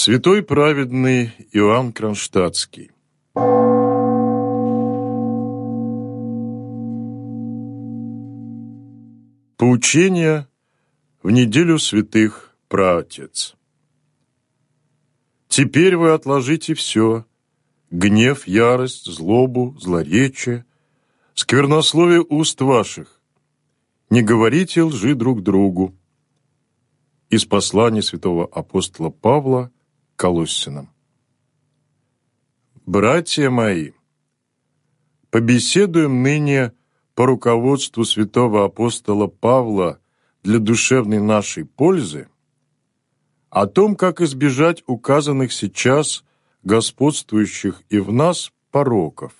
Святой праведный Иоанн Кронштадтский. Поучение в неделю святых праотец. Теперь вы отложите все: гнев, ярость, злобу, злоречие, сквернословие уст ваших. Не говорите лжи друг другу. Из послания святого апостола Павла к Колоссянам. Братья мои, побеседуем ныне по руководству святого апостола Павла для душевной нашей пользы о том, как избежать указанных сейчас господствующих и в нас пороков.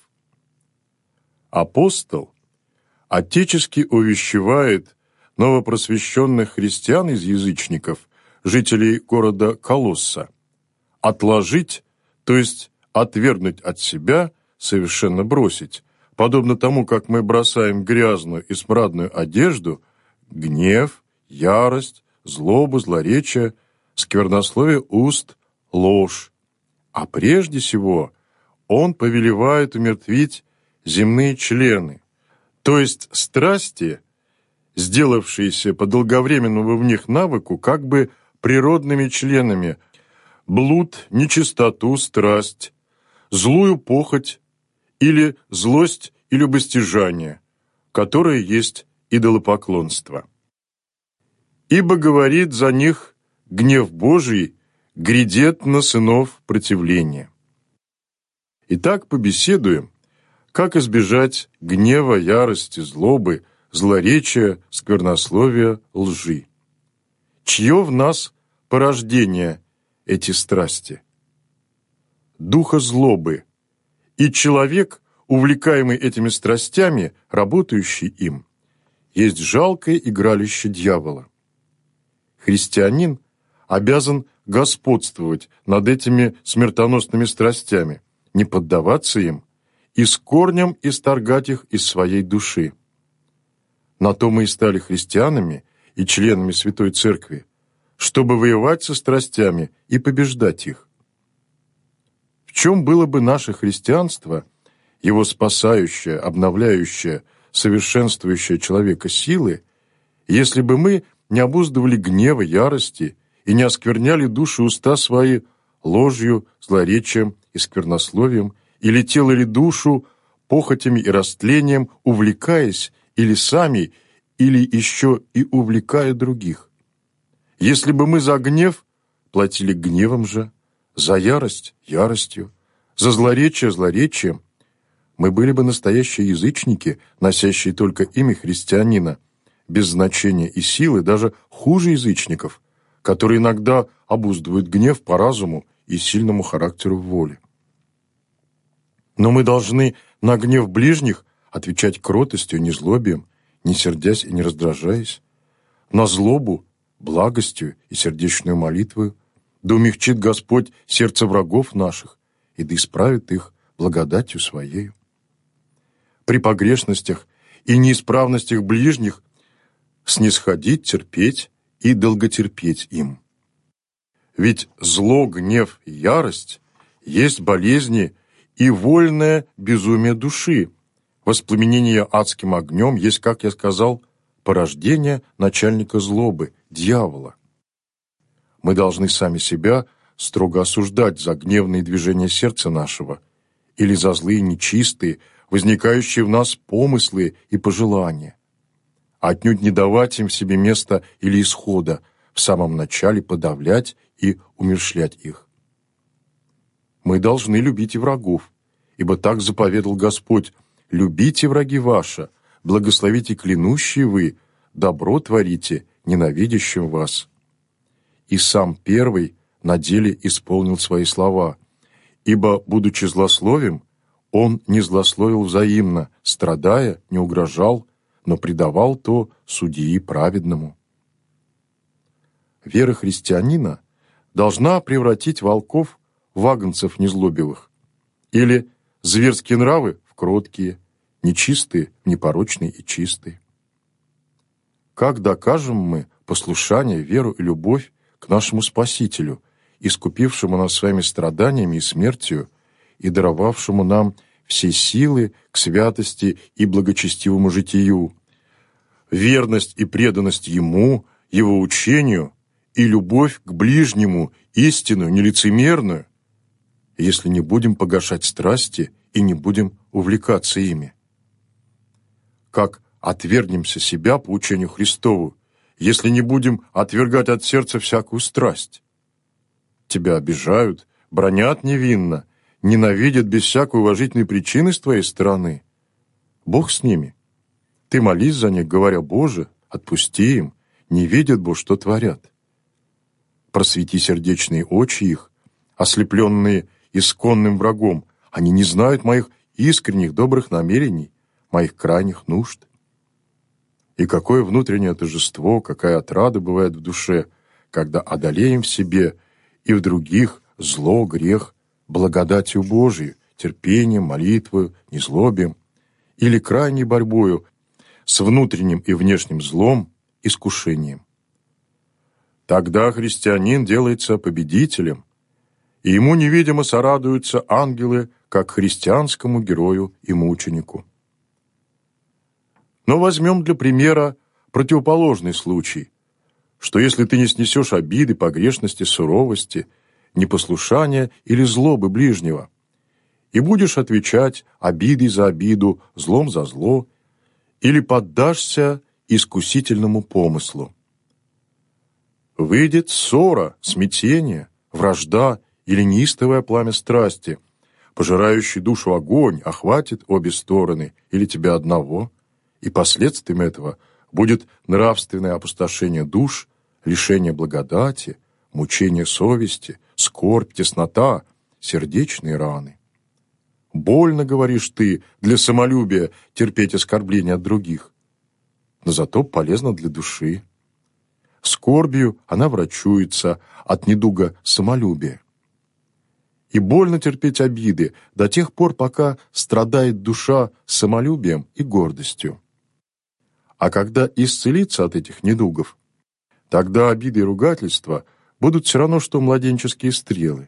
Апостол отечески увещевает новопросвещенных христиан из язычников, жителей города Колосса, отложить, то есть отвергнуть от себя, совершенно бросить, подобно тому, как мы бросаем грязную и смрадную одежду, гнев, ярость, злобу, злоречие, сквернословие уст, ложь. А прежде всего он повелевает умертвить земные члены, то есть страсти, сделавшиеся по долговременному в них навыку как бы природными членами: блуд, нечистоту, страсть, злую похоть или злость и любостяжание, которое есть идолопоклонство. Ибо, говорит, за них гнев Божий грядет на сынов противления. Итак, побеседуем, как избежать гнева, ярости, злобы, злоречия, сквернословия, лжи. Чье в нас порождение эти страсти? Духа злобы. И человек, увлекаемый этими страстями, работающий им, есть жалкое игралище дьявола. Христианин обязан господствовать над этими смертоносными страстями, не поддаваться им и с корнем исторгать их из своей души. На то мы и стали христианами и членами Святой Церкви, чтобы воевать со страстями и побеждать их. В чем было бы наше христианство, его спасающее, обновляющее, совершенствующее человека силы, если бы мы не обуздывали гнева, ярости и не оскверняли души уста свои ложью, злоречием и сквернословием, или тело или душу похотями и растлением, увлекаясь или сами, или еще и увлекая других. Если бы мы за гнев платили гневом же, за ярость – яростью, за злоречие – злоречием, мы были бы настоящие язычники, носящие только имя христианина, без значения и силы, даже хуже язычников, которые иногда обуздывают гнев по разуму и сильному характеру воли. Но мы должны на гнев ближних отвечать кротостью, незлобием, не сердясь и не раздражаясь, на злобу – благостью и сердечную молитвою, да умягчит Господь сердце врагов наших, и да исправит их благодатью Своею. При погрешностях и неисправностях ближних снисходить, терпеть и долготерпеть им. Ведь зло, гнев и ярость есть болезни и вольное безумие души. Воспламенение адским огнем есть, как я сказал, порождение начальника злобы, дьявола. Мы должны сами себя строго осуждать за гневные движения сердца нашего или за злые, нечистые, возникающие в нас помыслы и пожелания. Отнюдь не давать им в себе места или исхода, в самом начале подавлять и умерщвлять их. Мы должны любить и врагов, ибо так заповедал Господь: «Любите враги ваши, благословите клянущие вы, добро творите ненавидящим вас». И сам первый на деле исполнил свои слова, ибо, будучи злословим, он не злословил взаимно, страдая, не угрожал, но предавал то судьи праведному. Вера христианина должна превратить волков в агнцев незлобивых, или зверские нравы в кроткие, нечистые в непорочные и чистые. Как докажем мы послушание, веру и любовь к нашему Спасителю, искупившему нас своими страданиями и смертью, и даровавшему нам все силы к святости и благочестивому житию, верность и преданность Ему, Его учению и любовь к ближнему, истинную, нелицемерную, если не будем погашать страсти и не будем увлекаться ими. Как отвергнемся себя по учению Христову, если не будем отвергать от сердца всякую страсть? Тебя обижают, бранят невинно, ненавидят без всякой уважительной причины с твоей стороны. Бог с ними. Ты молись за них, говоря: «Боже, отпусти им, не видят, Бог, что творят». Просвети сердечные очи их, ослепленные исконным врагом. Они не знают моих искренних добрых намерений, моих крайних нужд. И какое внутреннее торжество, какая отрада бывает в душе, когда одолеем в себе и в других зло, грех, благодатью Божией, терпением, молитвою, незлобием или крайней борьбою с внутренним и внешним злом, искушением. Тогда христианин делается победителем, и ему невидимо сорадуются ангелы, как христианскому герою и мученику. Но возьмем для примера противоположный случай, что если ты не снесешь обиды, погрешности, суровости, непослушания или злобы ближнего, и будешь отвечать обидой за обиду, злом за зло, или поддашься искусительному помыслу. Выйдет ссора, смятение, вражда или неистовое пламя страсти, пожирающий душу огонь, охватит обе стороны или тебя одного, и последствием этого будет нравственное опустошение душ, лишение благодати, мучение совести, скорбь, теснота, сердечные раны. Больно, говоришь ты, для самолюбия терпеть оскорбления от других, но зато полезно для души. Скорбью она врачуется от недуга самолюбия. И больно терпеть обиды до тех пор, пока страдает душа самолюбием и гордостью. А когда исцелиться от этих недугов, тогда обиды и ругательства будут все равно, что младенческие стрелы.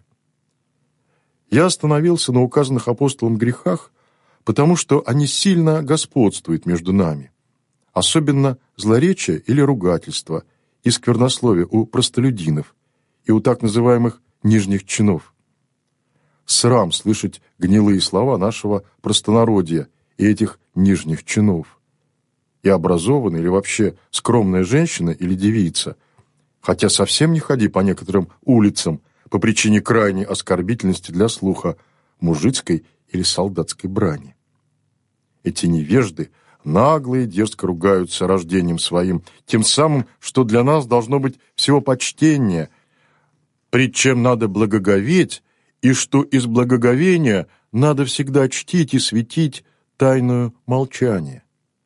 Я остановился на указанных апостолом грехах, потому что они сильно господствуют между нами, особенно злоречие или ругательство и сквернословие у простолюдинов и у так называемых нижних чинов. Срам слышать гнилые слова нашего простонародья и этих нижних чинов. И образованная или вообще скромная женщина или девица, хотя совсем не ходи по некоторым улицам по причине крайней оскорбительности для слуха мужицкой или солдатской брани. Эти невежды нагло и дерзко ругаются рождением своим, тем самым, что для нас должно быть всего почтение, пред чем надо благоговеть, и что из благоговения надо всегда чтить и светить тайную молчание.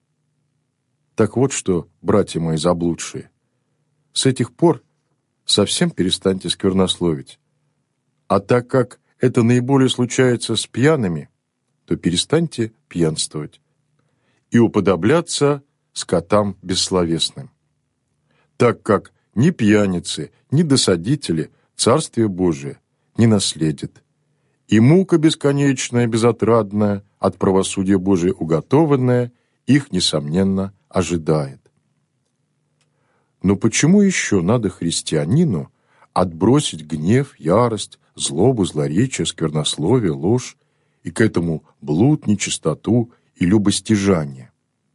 Так вот что, братья мои заблудшие, с этих пор совсем перестаньте сквернословить. А так как это наиболее случается с пьяными, то перестаньте пьянствовать и уподобляться скотам бессловесным. Так как ни пьяницы, ни досадители Царствие Божие не наследят, и мука бесконечная, безотрадная, от правосудия Божия уготованная, их, несомненно, ожидает. Но почему еще надо христианину отбросить гнев, ярость, злобу, злоречие, сквернословие, ложь и к этому блуд, нечистоту и любостяжание?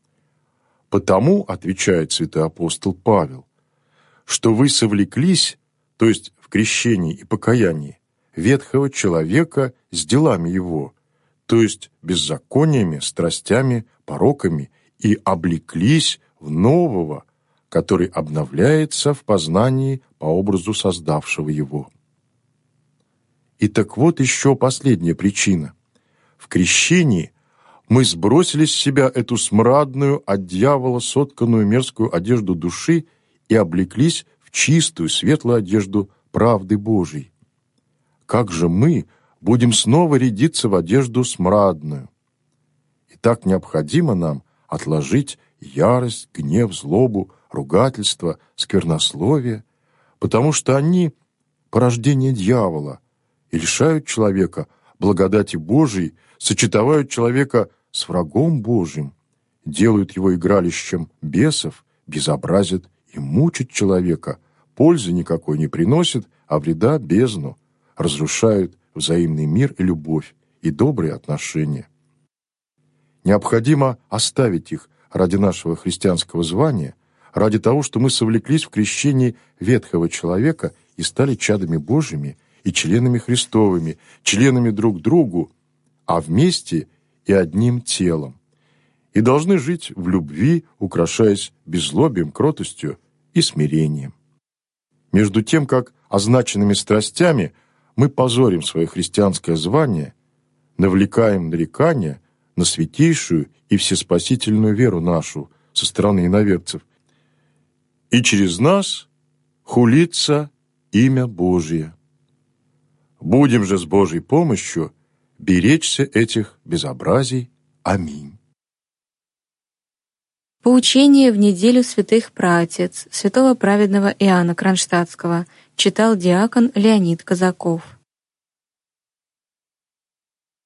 Потому, отвечает святой апостол Павел, что вы совлеклись, то есть в крещении и покаянии, ветхого человека с делами его, то есть беззакониями, страстями, пороками, и облеклись в нового, который обновляется в познании по образу создавшего его. И так вот еще последняя причина. В крещении мы сбросили с себя эту смрадную, от дьявола сотканную мерзкую одежду души и облеклись в чистую, светлую одежду правды Божией. Как же мы будем снова рядиться в одежду смрадную? И так необходимо нам отложить ярость, гнев, злобу, ругательство, сквернословие, потому что они порождение дьявола и лишают человека благодати Божией, сочетают человека с врагом Божьим, делают его игралищем бесов, безобразят и мучат человека, пользы никакой не приносят, а вреда бездну, разрушают взаимный мир и любовь, и добрые отношения. Необходимо оставить их ради нашего христианского звания, ради того, что мы совлеклись в крещении ветхого человека и стали чадами Божьими и членами Христовыми, членами друг другу, а вместе и одним телом, и должны жить в любви, украшаясь беззлобием, кротостью и смирением. Между тем, как означенными страстями мы позорим свое христианское звание, навлекаем нарекания на святейшую и всеспасительную веру нашу со стороны иноверцев, и через нас хулится имя Божие. Будем же с Божьей помощью беречься этих безобразий. Аминь. Поучение в неделю святых праотец святого праведного Иоанна Кронштадтского читал диакон Леонид Казаков.